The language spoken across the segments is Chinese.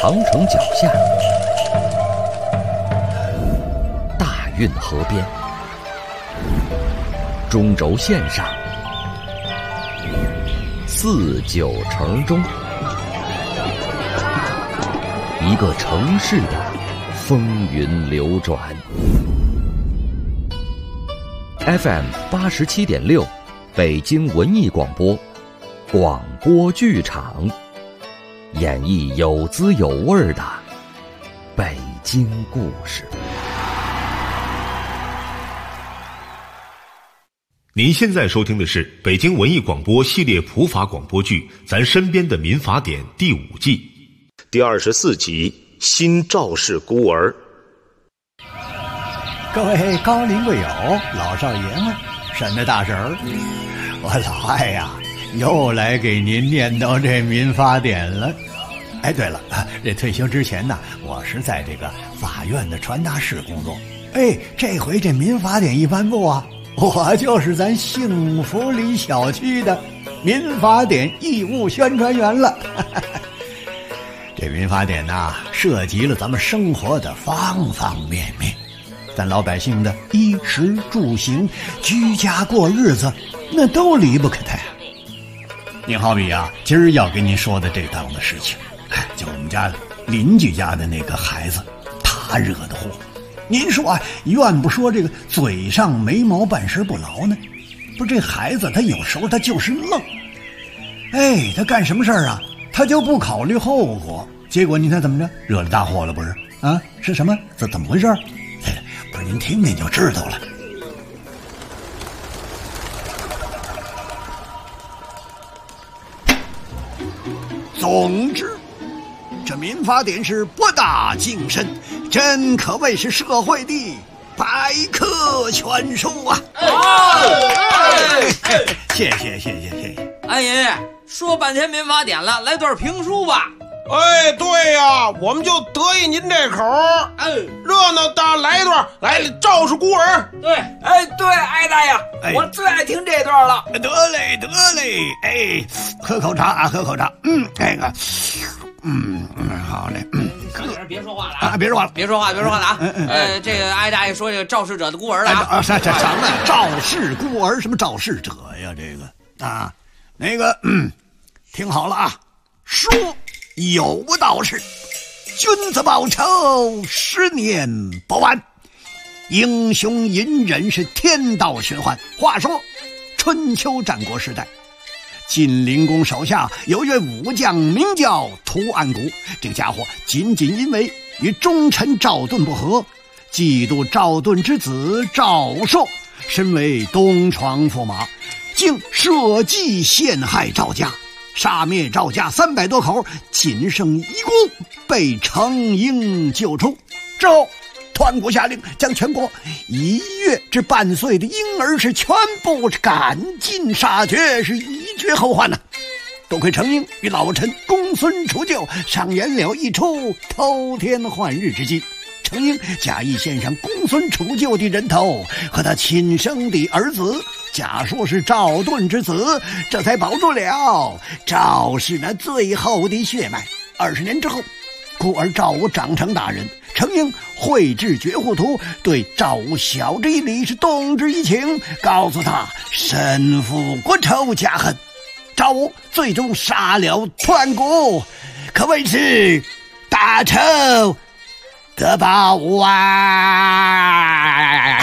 长城脚下，大运河边，中轴线上，四九城中，一个城市的风云流转。FM 87.6，北京文艺广播，广播剧场，演绎有滋有味的北京故事。 您现在收听的是北京文艺广播系列普法广播剧《咱身边的民法典》第5季第24集《新赵氏孤儿》。 各位高龄贵友、老少爷们、山的大婶儿，我老艾呀，又来给您念叨这民法典了。哎，对了，这退休之前呢，我是在这个法院的传达室工作。哎，这回这民法典一颁布啊，我就是咱幸福里小区的民法典义务宣传员了。这民法典呐，涉及了咱们生活的方方面面，咱老百姓的衣食住行、居家过日子，那都离不开它呀。您好比啊，今儿要跟您说的这档子事情，就我们家邻居家的那个孩子，他惹的祸。您说啊，愿不说这个嘴上没毛半时不牢呢？不是，这孩子他有时候他就是愣。哎，他干什么事儿啊，他就不考虑后果，结果您看怎么着，惹了大祸了不是？啊，是什么？怎么回事？不是，您听听就知道了。总之，这民法典是博大精深，真可谓是社会的百科全书啊！谢谢。 哎爷爷，说半天民法典了，来段评书吧。 哎，对呀，我们就得意您这口。热闹的来一段，来赵氏孤儿。 对， 对，艾大爷，我最爱听这段了。 得嘞，哎，喝口茶啊，喝口茶。这个，好嘞。 快点，别说话了啊！ 别说话了啊！这个艾大爷说这个肇事者的孤儿了啊！ 什么肇事孤儿？什么肇事者呀？这个啊，那个，听好了啊，说有道是，君子报仇，10年不晚。英雄隐忍是天道循环。话说，春秋战国时代，晋灵公手下有一位武将，名叫屠安谷。这个家伙仅因为与忠臣赵盾不和，嫉妒赵盾之子赵朔，身为东床驸马，竟设计陷害赵家，杀灭赵家300多口，仅剩一孤被程婴救出。之后团国下令将全国1月至半岁的婴儿是全部赶尽杀绝，是以绝后患呐。多亏程婴与老臣公孙除旧上演了一出偷天换日之计，程婴假意献上公孙除旧的人头和他亲生的儿子，假说是赵盾之子，这才保住了赵氏那最后的血脉。20年之后，孤儿赵武长成大人，程婴绘制绝户图，对赵武晓之以理，是动之以情，告诉他身负国仇家恨。赵武最终杀了团谷，可谓是大仇得报啊！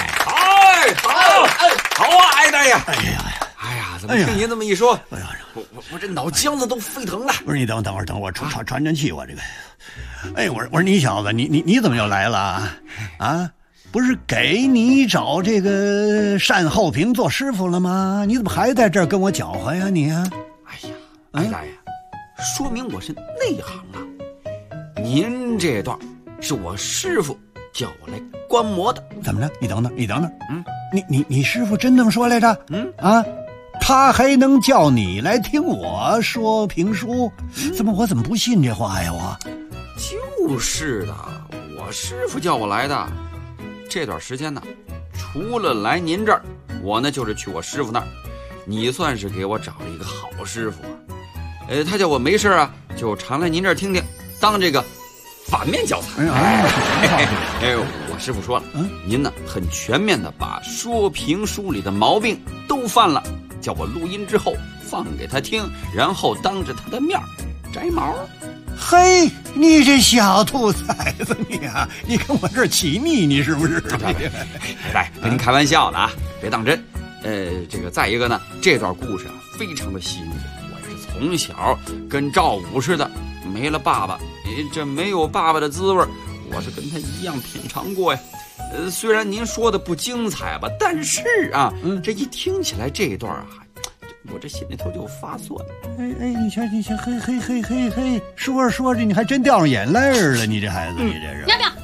好啊，艾大爷！ 哎呀，怎么听您这么一说，我这脑浆子都沸腾了。 不是，你等会儿，我传气，我这个。哎，我说你小子，你怎么又来了啊？不是给你找这个单厚平做师傅了吗？你怎么还在这儿跟我搅和呀你啊？ 哎呀，艾大爷，说明我是内行啊。您这段是我师傅叫我来观摩的。 怎么着？你等等，你师傅真这么说来着？他还能叫你来听我说评书？我怎么不信这话呀？我就是的，我师傅叫我来的。这段时间呢，除了来您这儿，我呢就是去我师傅那儿。你算是给我找了一个好师傅啊。他叫我没事啊，就常来您这儿听听， 当这个反面教材。我师傅说了，您呢很全面的把说评书里的毛病都犯了，叫我录音之后放给他听，然后当着他的面摘毛。 嘿，你这小兔崽子你啊，你跟我这儿起腻，你是不是？ 来，跟您开玩笑的啊，别当真。这个再一个呢，这段故事啊非常的吸引我。我也是从小跟赵武似的，没了爸爸，这没有爸爸的滋味，我是跟他一样品尝过呀。虽然您说的不精彩吧，但是啊，这一听起来这段啊，我这心里头就发酸。 你瞧，嘿，说着你还真掉上眼泪了，你这孩子，你这是。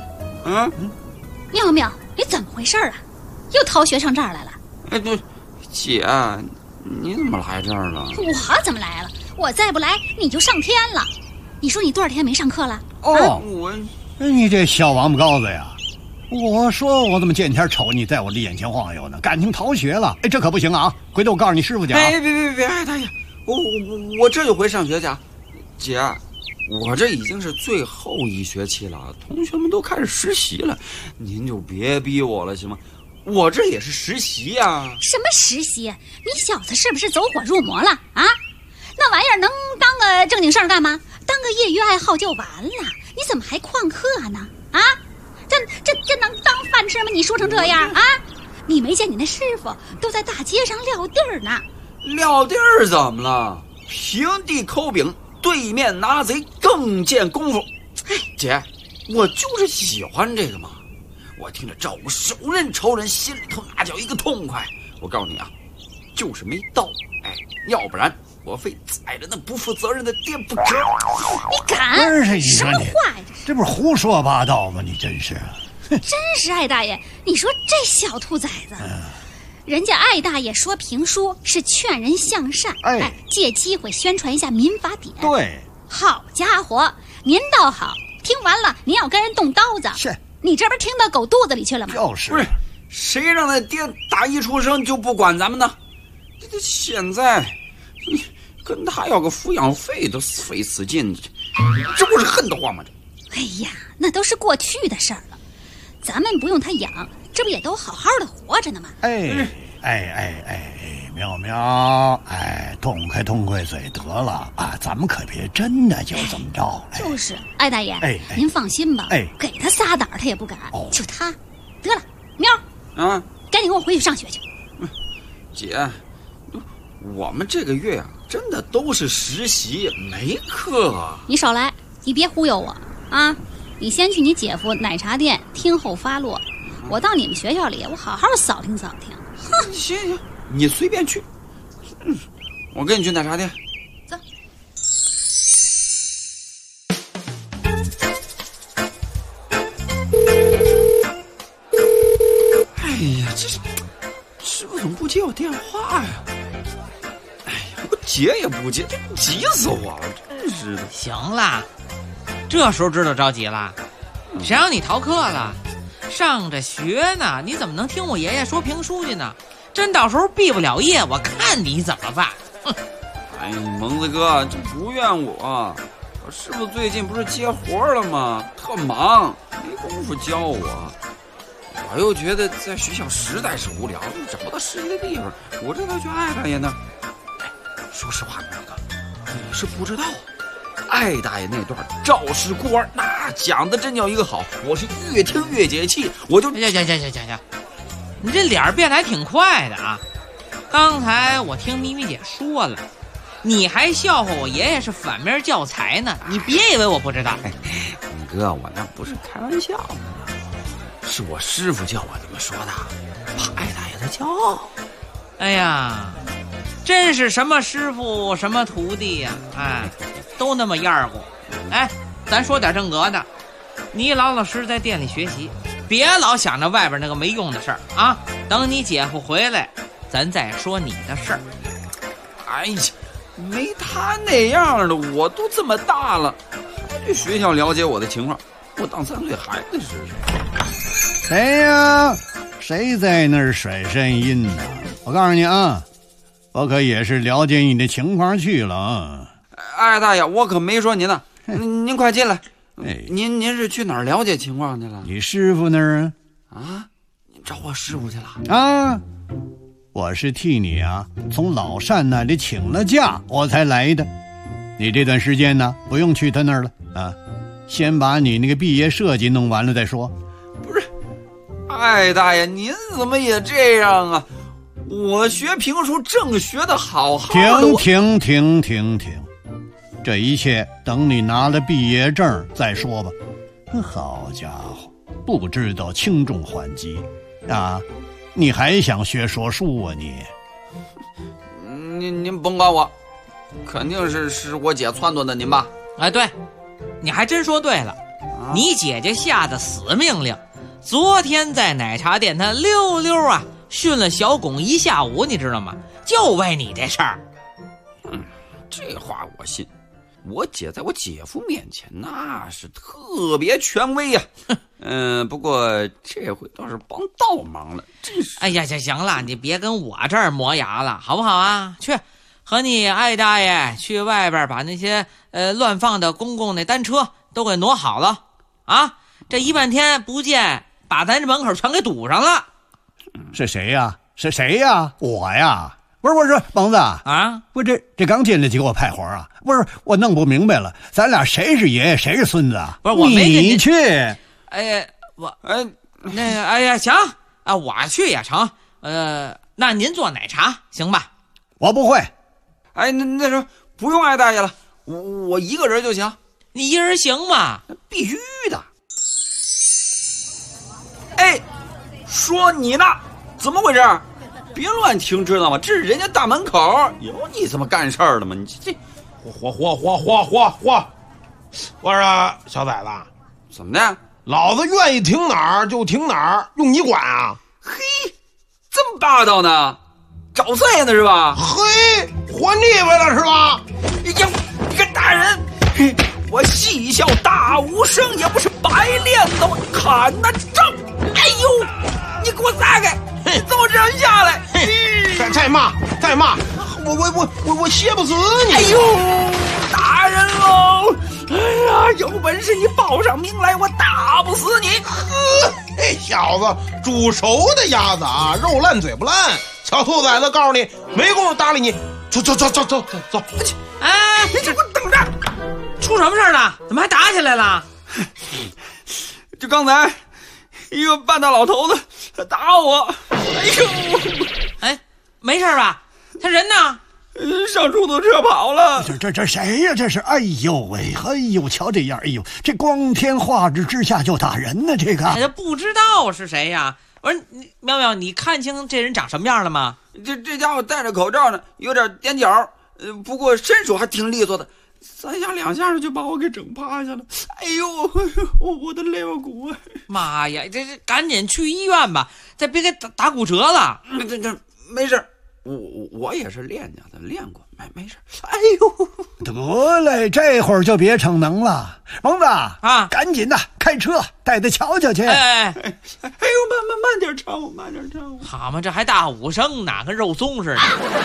妙妙，你怎么回事啊？又逃学上这儿来了？ 对，姐，你怎么来这儿了？ 我怎么来了？我再不来你就上天了。你说你多少天没上课了？ 你这小王八羔子呀！我说我怎么见天瞅你在我的眼前晃悠呢？感情逃学了？这可不行啊！回头我告诉你师傅去啊！ 别，大爷，我这就回上学去啊！姐，我这已经是最后一学期了，同学们都开始实习了，您就别逼我了行吗？我这也是实习呀。 什么实习？你小子是不是走火入魔了啊？那玩意儿能当个正经事儿干吗？当个业余爱好就完了，你怎么还旷课呢？啊，这能当饭吃吗？你说成这样啊？你没见你那师傅都在大街上撂地儿呢？ 撂地儿怎么了？平地抠饼，对面拿贼，更见功夫。姐，我就是喜欢这个嘛。我听着赵武手刃仇人，心里头那叫一个痛快。我告诉你啊，就是没刀，要不然我非宰了那不负责任的爹不可。 你敢？什么话呀？ 这不是胡说八道吗？你真是， 真是艾大爷，你说这小兔崽子，人家艾大爷说评书是劝人向善，借机会宣传一下民法典。 对， 好家伙，您倒好，听完了您要跟人动刀子， 是你这不是听到狗肚子里去了吗？ 就是， 不是谁让那爹打一出生就不管咱们呢？这现在跟他要个抚养费都费死劲，这不是恨得慌吗？ 哎呀，那都是过去的事儿了，咱们不用他养，这不也都好好的活着呢吗？ 苗，痛快嘴得了啊！咱们可别真的就这么着。 就是，艾大爷，您放心吧，给他撒胆他也不敢。就他，得了，喵啊，赶紧跟我回去上学去。 姐，我们这个月啊，真的都是实习，没课。你少来，你别忽悠我啊！你先去你姐夫奶茶店听候发落，我到你们学校里，我好好扫听扫听。 哼，行，你随便去。我跟你去奶茶店。 走。 哎呀，这是师傅怎么不接我电话呀？哎呀，我接也不接，这急死我了，真是的。 行了，这时候知道着急了，谁让你逃课了？上着学呢，你怎么能听我爷爷说评书去呢？真到时候毕不了业，我看你怎么办。哼！ 哎，蒙子哥，这不怨我师傅最近不是接活了吗？特忙，没工夫教我。我又觉得在学校实在是无聊，找不到实习的地方，我这才去艾大爷那儿。说实话，蒙子哥，你是不知道，艾大爷那段赵氏孤儿那讲的真叫一个好，我是越听越解气，我就行，你这脸变得还挺快的啊！刚才我听咪咪姐说了，你还笑话我爷爷是反面教材呢，你别以为我不知道。 哥，我那不是开玩笑的，是我师傅叫我这么说的，怕艾大爷的骄傲。 哎呀，真是什么师傅什么徒弟呀，都那么样乎。咱说点正格的，你老老实实在店里学习，别老想着外边那个没用的事儿啊！等你姐夫回来，咱再说你的事儿。 哎呀，没他那样的，我都这么大了，还去学校了解我的情况，我当3岁孩子试试。 谁呀？谁在那儿甩声音呢？我告诉你啊，我可也是了解你的情况去了啊。 艾大爷，我可没说您呢， 您快进来。 哎， 您是去哪儿了解情况去了？ 你师傅那儿啊？你找我师傅去了？ 啊，我是替你啊从老单那里请了假，我才来的。你这段时间呢，不用去他那儿了啊，先把你那个毕业设计弄完了再说。 不是，艾大爷，您怎么也这样啊？我学评书正学得好好的。 停，这一切等你拿了毕业证再说吧。好家伙，不知道轻重缓急啊！你还想学说书啊你？ 您甭管我，肯定是我姐撺掇的您吧？ 哎，对，你还真说对了，你姐姐下的死命令，昨天在奶茶店她溜溜啊训了小巩一下午，你知道吗？就为你这事儿。 这话我信。我姐在我姐夫面前那是特别权威呀。不过这回倒是帮倒忙了。 哎呀，行了，你别跟我这儿磨牙了，好不好啊？去，和你艾大爷去外边把那些乱放的公共那单车都给挪好了啊！这一半天不见，把咱这门口全给堵上了。 是谁呀？我呀。不是，蒙子啊！ 不，这刚进来就给我派活啊！不是，我弄不明白了，咱俩谁是爷爷，谁是孙子啊？ 不是，我没你去。 哎，那个，哎呀，行啊，我去也成。那您做奶茶行吧？ 我不会。 哎，那时候不用艾大爷了，我一个人就行。 你一人行吗？ 必须的。哎，说你呢，怎么回事？别乱听，知道吗？这是人家大门口，有你这么干事儿的吗？你这嚯！我说小崽子， 怎么的？ 老子愿意停哪儿就停哪儿，用你管啊？ 嘿，这么霸道呢？找罪呢是吧？ 嘿，还腻歪了是吧？ 哎呀，你个大人！嘿，我戏笑大无声，也不是白练的，我砍那正。哎呦，你给我撒开！你怎么这样下来？ 再骂，我歇不死你！ 哎呦，打人喽！哎呀，有本事你报上名来，我打不死你！ 嘿，小子，煮熟的鸭子啊，肉烂嘴不烂。小兔崽子，告诉你，没工夫搭理你。走！ 哎， 你给我等着！ 出什么事了？怎么还打起来了？ 就刚才一个半大老头子打我。哎呦！ 哎，没事吧？他人呢？ 上出租车跑了。 这谁呀？这是？哎呦喂！哎呦，瞧这样！哎呦，这光天化日之下就打人呢！这个， 哎呀，不知道是谁呀？我说苗，你看清这人长什么样了吗？ 这家伙戴着口罩呢，有点踮脚，不过身手还挺利索的，3下2下就把我给整趴下了。哎呦，我的肋骨啊！ 妈呀，这赶紧去医院吧，再别给打骨折了。 这没事，我也是练家的，练过，没事。哎呦， 得嘞，这会儿就别逞能了，蒙子啊， 赶紧的开车带他瞧瞧去。 哎呦，慢点唱。 好嘛，这还大武生呢，跟肉松似的。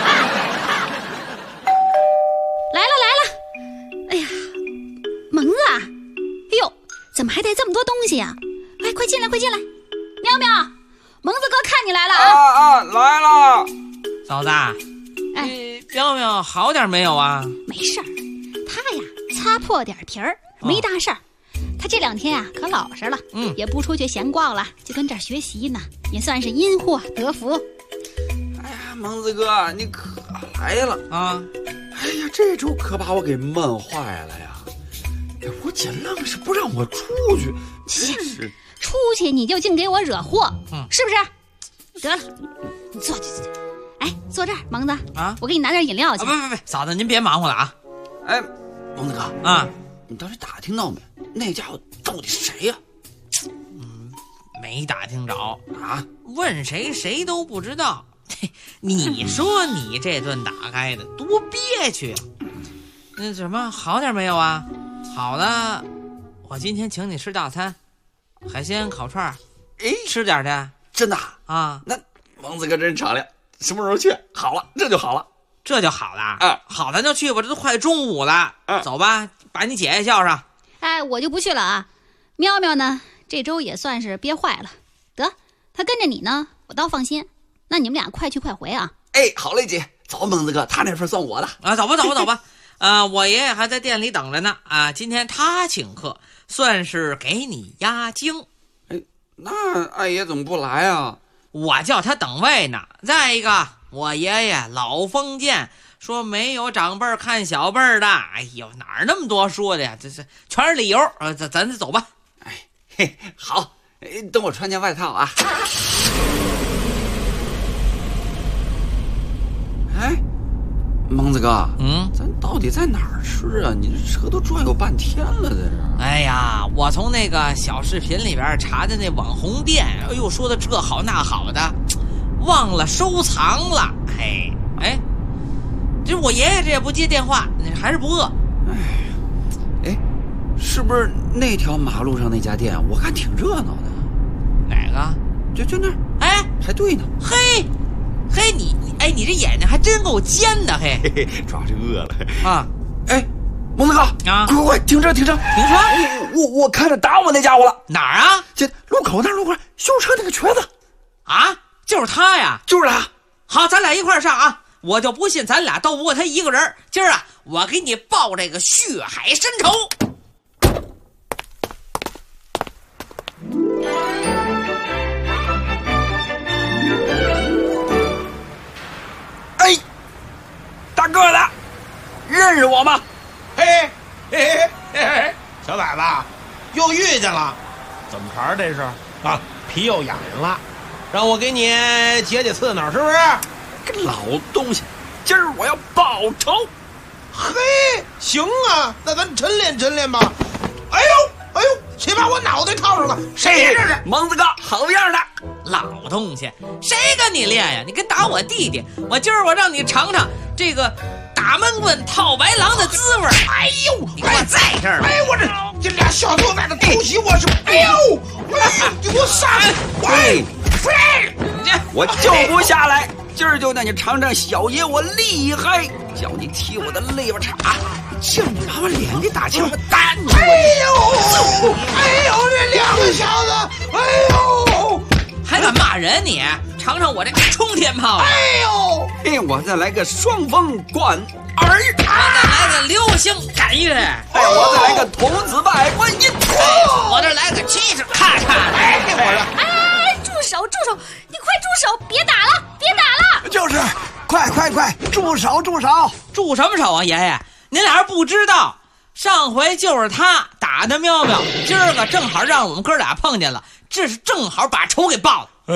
来了！哎呀，蒙子啊！哎呦，怎么还带这么多东西呀？哎，快进来！苗，蒙子哥看你来了啊！来了。 嫂子， 哎， 苗好点没有啊？ 没事儿，他呀擦破点皮儿，没大事儿。他这2天啊可老实了，也不出去闲逛了，就跟这儿学习呢，也算是因祸得福。 哎呀，蒙子哥，你可来了啊！ 哎呀，这周可把我给闷坏了呀！我姐愣是不让我出去，真是出去你就净给我惹祸，是不是？得了，你坐。哎，坐这儿，蒙子啊， 我给你拿点饮料去。 不，嫂子您别忙活了啊！ 哎，蒙子哥啊， 你倒是打听到没？那家伙到底是谁呀？ 没打听着啊， 问谁都不知道。你说你这顿打开的多憋屈啊！那什么好点没有啊？好了，我今天请你吃大餐，海鲜烤串， 哎， 吃点去。 真的啊？ 那蒙子哥真敞亮，什么时候去？好了，这就好了。 这就好了啊！好，咱就去吧，这都快中午了。走吧， 把你姐姐叫上。 哎，我就不去了啊。喵喵呢，这周也算是憋坏了，得他跟着你呢，我倒放心。那你们俩快去快回啊。 哎，好嘞姐，走，蒙子哥，他那份算我的啊，走吧。我爷爷还在店里等着呢啊，今天他请客，算是给你压惊。 哎，那二爷怎么不来啊？ 我叫他等位呢。再一个，我爷爷老封建，说没有长辈看小辈的。哎呦，哪儿那么多说的呀？这全是理由。咱走吧。 哎，嘿，好，等我穿件外套啊。哎，蒙子哥，咱到底在哪儿吃啊？你这车都转悠半天了，在这儿。 哎呀，我从那个小视频里边查的那网红店，哎呦，说的这好那好的，忘了收藏了。嘿，哎，这我爷爷这也不接电话，还是不饿。 哎，是不是那条马路上那家店？我看挺热闹的。 哪个？ 就那儿。哎，还对呢。 嘿，你这眼睛还真够尖的，嘿， 主要是饿了啊！哎，蒙子哥啊， 快停车！停车！我看着打我那家伙了。 哪儿啊？ 这路口修车那个瘸子啊，就是他呀， 就是他。 好，咱俩一块儿上啊！我就不信咱俩斗不过他一个人。今儿啊，我给你报这个血海深仇。 哎，大个子，认识我吗？ 嘿，小崽子，又遇见了，怎么茬这是啊？皮又痒痒了，让我给你解刺挠，是不是？ 这老东西，今儿我要报仇。 嘿，行啊，那咱晨练吧。哎呦，谁把我脑袋套上了？谁呀这是？ 蒙子哥，好样的！ 老东西，谁跟你练呀？你跟打我弟弟！今儿我让你尝尝这个打闷棍套白狼的滋味。 哎呦， 你给我在这儿！ 哎，我这俩小兔崽子偷袭我是！哎呦，你给我杀！ 我就不下来，今儿就让你尝尝小爷我厉害，叫你踢我的肋巴叉，叫你把我脸给打青，我打你！ 哎呦，这两个小子，哎呦！ 还敢骂人你？尝尝我这冲天炮！ 哎呦， 我再来个双风贯耳， 我再来个流星赶月， 我再来个童子拜观音， 我这来个气势咔嚓的。 哎，住手！你快住手！别打了！ 就是，快，住手！ 住什么手啊，爷爷？您俩是不知道，上回就是他打的喵喵，今儿个正好让我们哥俩碰见了，这是正好把仇给报了。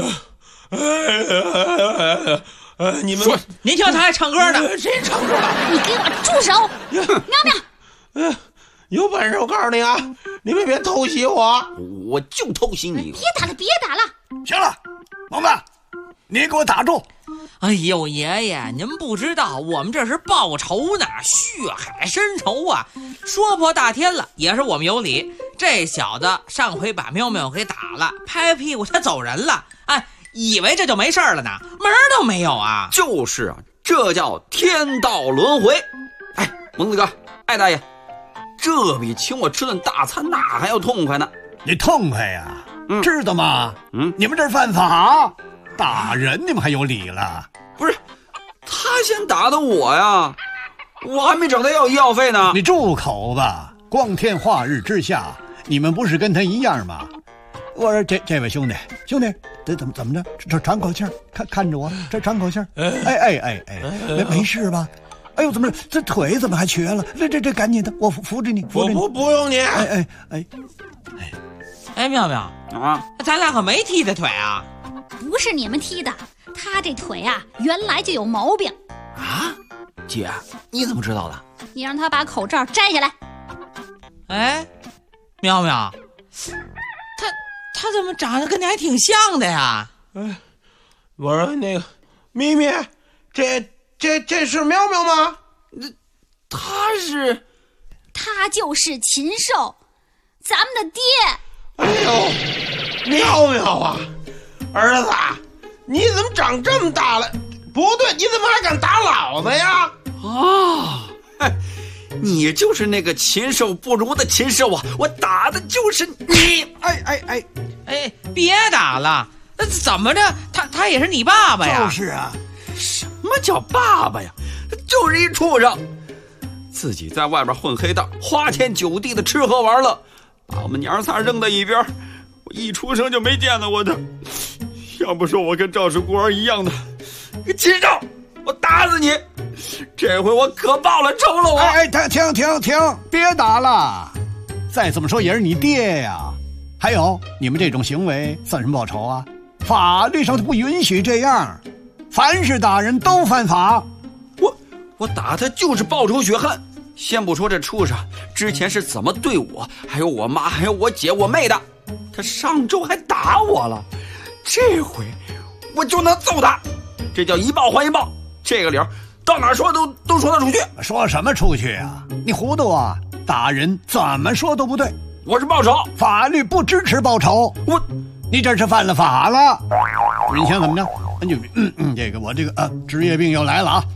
你们说， 您听他还唱歌呢？ 谁唱歌了？ 你给我住手！喵喵， 有本事我告诉你啊，你们别偷袭我， 我就偷袭你！ 别打了！ 行了，萌子，你给我打住！ 哎呦，爷爷，您不知道，我们这是报仇呢，血海深仇啊！说破大天了，也是我们有理。这小子上回把喵喵给打了，拍屁股他走人了，哎，以为这就没事了呢，门都没有啊！ 就是啊，这叫天道轮回。哎，蒙子哥，艾大爷，这比请我吃顿大餐那还要痛快呢。 你痛快呀？知道吗？你们这犯法，打人你们还有理了？ 不是，他先打的我呀，我还没找他要医药费呢。 你住口吧！光天化日之下，你们不是跟他一样吗？我说这位兄弟，这怎么着？这喘口气儿，看着我，这喘口气儿。没事吧？哎呦，怎么这腿怎么还瘸了？这赶紧的，我扶着你。 不用你。 哎，妙妙啊， 咱俩可没踢他腿啊！ 不是你们踢的，他这腿啊原来就有毛病啊！姐，你怎么知道的？ 你让他把口罩摘下来。 哎，妙妙，他怎么长得跟你还挺像的呀？ 哎，我说那个咪咪，这是喵喵吗？ 他就是禽兽，咱们的爹。 哎呦，喵喵啊，儿子，你怎么长这么大了？不对，你怎么还敢打老子呀？ 你就是那个禽兽不如的禽兽啊！我打的就是你！ 哎，别打了，那怎么着？他也是你爸爸呀？ 就是啊， 什么叫爸爸呀？就是一畜生，自己在外边混黑道，花天酒地的吃喝玩乐，把我们娘仨扔在一边。我一出生就没见到过他，要不说我跟赵氏孤儿一样的个禽兽，我打死你！这回我可报了仇了！ 停，别打了！再怎么说也是你爹呀。还有，你们这种行为算什么报仇啊？法律上不允许这样，凡是打人都犯法。 我打他就是报仇雪恨。先不说这畜生之前是怎么对我，还有我妈，还有我姐、我妹的，他上周还打我了，这回我就能揍他，这叫一报还一报。这个理儿到哪说都说得出去。 说什么出去啊？你糊涂啊！打人怎么说都不对。 我是报仇， 法律不支持报仇。你这是犯了法了。你想怎么着？这个我这个职业病又来了啊！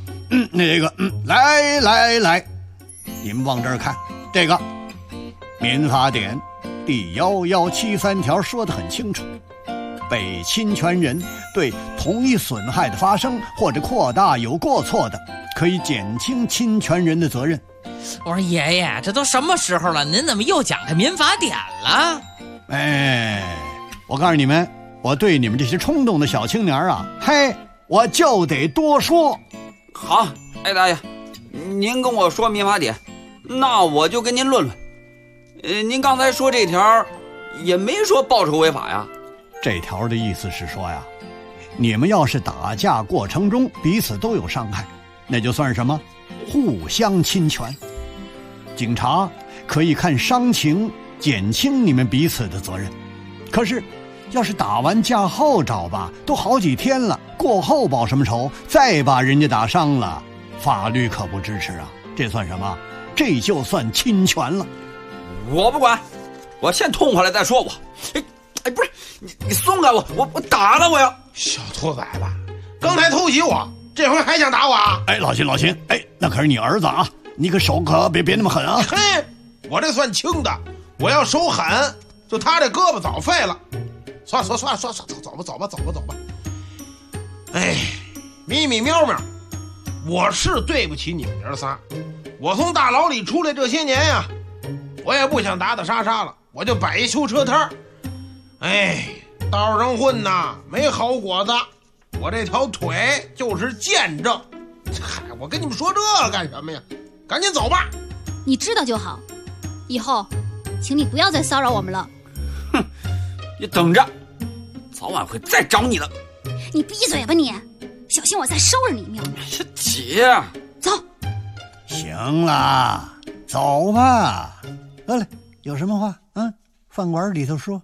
来，你们往这儿看，这个民法典第1173条说得很清楚，被侵权人对同一损害的发生或者扩大有过错的，可以减轻侵权人的责任。 我说爷爷，这都什么时候了，您怎么又讲这民法典了？ 我告诉你们，我对你们这些冲动的小青年啊，我就得多说。 好，大爷，您跟我说民法典，那我就跟您论论。您刚才说这条也没说报仇违法呀。 这条的意思是说呀，你们要是打架过程中彼此都有伤害，那就算什么？互相侵权。警察可以看伤情减轻你们彼此的责任，可是要是打完架后找吧，都好几天了，过后报什么仇？再把人家打伤了，法律可不支持啊！这算什么？这就算侵权了。 我不管，我先痛快了再说。不是你松开我，我打了我呀！ 小兔崽子，刚才偷袭我，这回还想打我啊？ 老秦，那可是你儿子啊，你可手可别那么狠啊！ 嘿，我这算轻的，我要手狠，就他这胳膊早废了。算了，走吧。咪咪喵喵，我是对不起你们爷仨。我从大牢里出来这些年呀，我也不想打打杀杀了，我就摆一修车摊儿。道上混呐，没好果子。我这条腿就是见证。我跟你们说这干什么呀？赶紧走吧。 你知道就好，以后请你不要再骚扰我们了。 哼，你等着，早晚会再找你的。 你闭嘴吧你，小心我再收拾你喵喵。 姐， 走。 行了，走吧。来，有什么话饭馆里头说。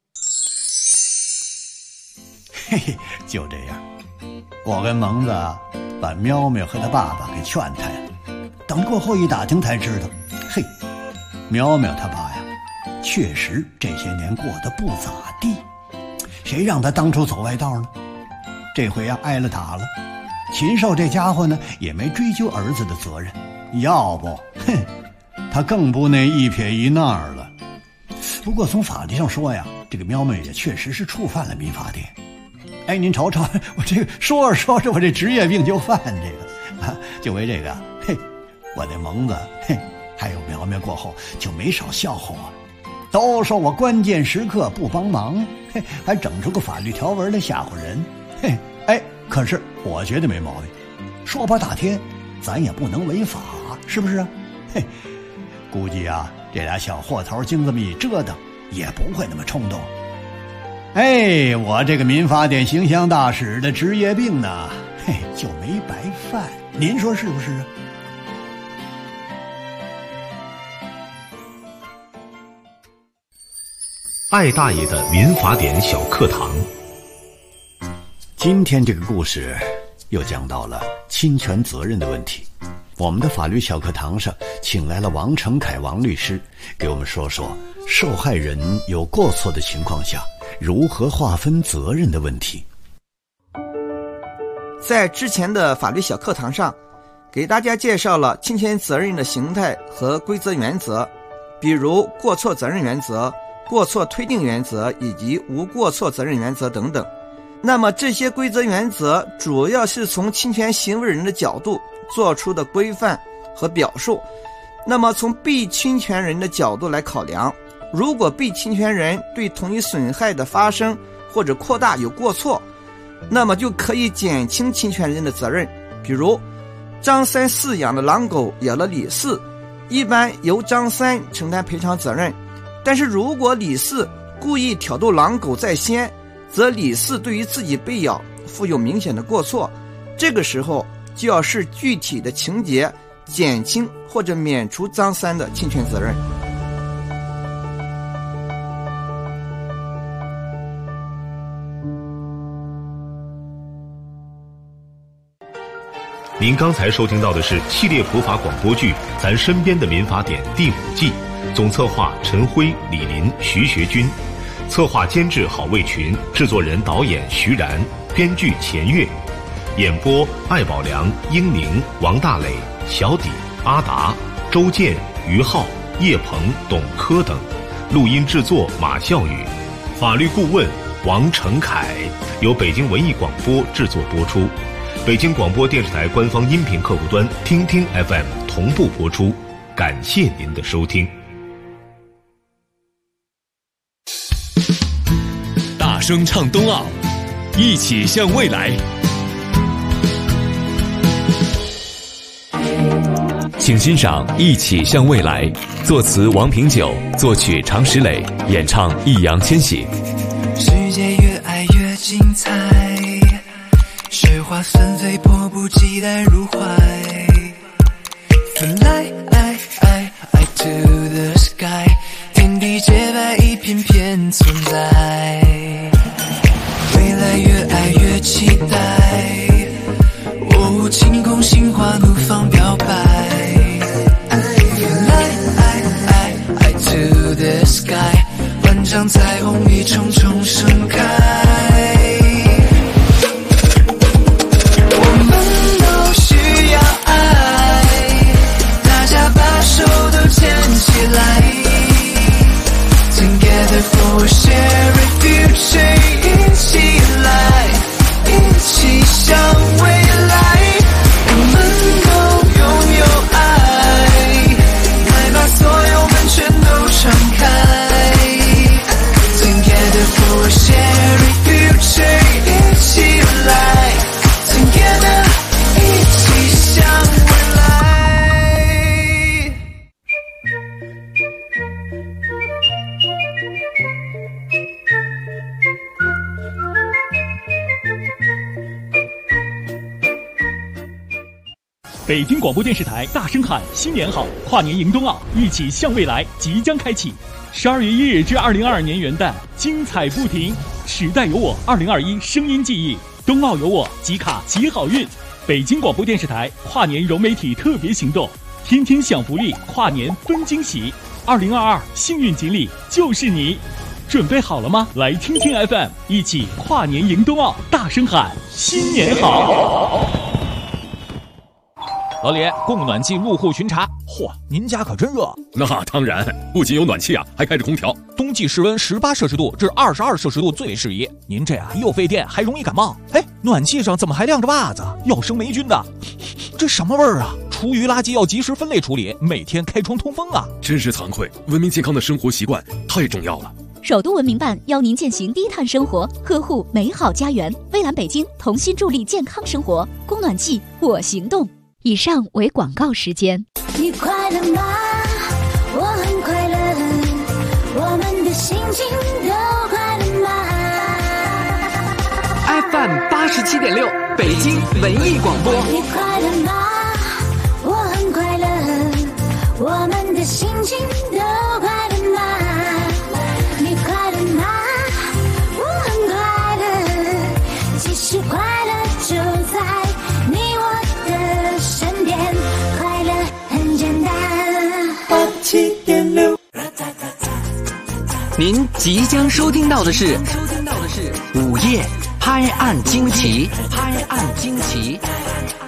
就这样，我跟蒙子把喵喵和他爸爸给劝开了。等过后一打听才知道，喵喵他爸呀，确实这些年过得不咋地。谁让他当初走外道呢？这回挨了打了。禽兽这家伙呢，也没追究儿子的责任，要不他更不那一撇一捺了。不过从法律上说呀，这个喵喵也确实是触犯了民法典。您瞅瞅，我这个说着我这职业病就犯这个就为这个我的蒙子还有苗苗过后就没少笑话我，都说我关键时刻不帮忙，还整出个法律条文来吓唬人。可是我觉得没毛病，说吧大天，咱也不能违法，是不是啊？估计这俩小货头经这么一折腾，也不会那么冲动。我这个民法典形象大使的职业病呢，就没白犯，您说是不是啊？ 艾大爷的民法典小课堂。 今天这个故事又讲到了侵权责任的问题。我们的法律小课堂上请来了王成凯王律师，给我们说说受害人有过错的情况下如何划分责任的问题。 在之前的法律小课堂上， 给大家介绍了侵权责任的形态和规则原则，比如过错责任原则、过错推定原则以及无过错责任原则等等。那么这些规则原则主要是从侵权行为人的角度做出的规范和表述。那么从被侵权人的角度来考量，如果被侵权人对同一损害的发生或者扩大有过错，那么就可以减轻侵权人的责任。比如张三饲养的狼狗咬了李四，一般由张三承担赔偿责任，但是如果李四故意挑逗狼狗在先，则李四对于自己被咬负有明显的过错，这个时候就要视具体的情节减轻或者免除张三的侵权责任。 您刚才收听到的是系列普法广播剧《咱身边的民法典》第5季，总策划陈辉、李林、徐学军，策划监制郝卫群，制作人导演徐然，编剧钱月，演播艾宝良、英宁、王大磊、小底、阿达、周建、于浩、叶鹏、董科等，录音制作马笑宇，法律顾问王成凯，由北京文艺广播制作播出。北京广播电视台官方音频客户端听听 FM 同步播出，感谢您的收听。 大声唱冬奥，一起向未来。请欣赏《一起向未来》，作词王平久，作曲常石磊，演唱易烊千玺。 世界越爱越精彩，雪花纷飞，迫不及待入怀。Fly to the sky， 天地洁白，一片片存在。未来越爱越期待，哦，晴空心花怒放表白。Fly to the sky， 万丈彩虹一重重盛开。Together for a shared future， 一起来，一起向未来，我们都拥有爱，来把所有门全都敞开。Together for a shared future， 一起来 ，Together， 一起向未来。 北京广播电视台大声喊新年好，跨年迎冬奥，一起向未来即将开启。12月1日至2022年元旦，精彩不停。时代有我2021声音记忆，冬奥有我，集卡集好运。北京广播电视台跨年融媒体特别行动，天天享福利，跨年分惊喜。2022幸运锦鲤就是你，准备好了吗？来听听 FM， 一起跨年迎冬奥，大声喊新年好。 老李，供暖季入户巡查。嚯，您家可真热。 那当然，不仅有暖气啊，还开着空调。 冬季室温18摄氏度至22摄氏度最适宜。您这啊又费电，还容易感冒。哎，暖气上怎么还晾着袜子？要生霉菌的。这什么味儿啊？厨余垃圾要及时分类处理，每天开窗通风啊。 真是惭愧，文明健康的生活习惯太重要了。 首都文明办邀您践行低碳生活，呵护美好家园。蔚蓝北京同心助力健康生活，供暖季我行动。以上为广告时间。 你快乐吗？我很快乐，我们的心情都快乐吗 ？FM 87.6，北京文艺广播。 你快乐吗？我很快乐，我们的心情都快乐吗？你快乐吗？我很快乐，其实快乐就在你我的身边，快乐很简单。87.6， 您即将收听到的是午夜拍案惊奇，拍案惊奇。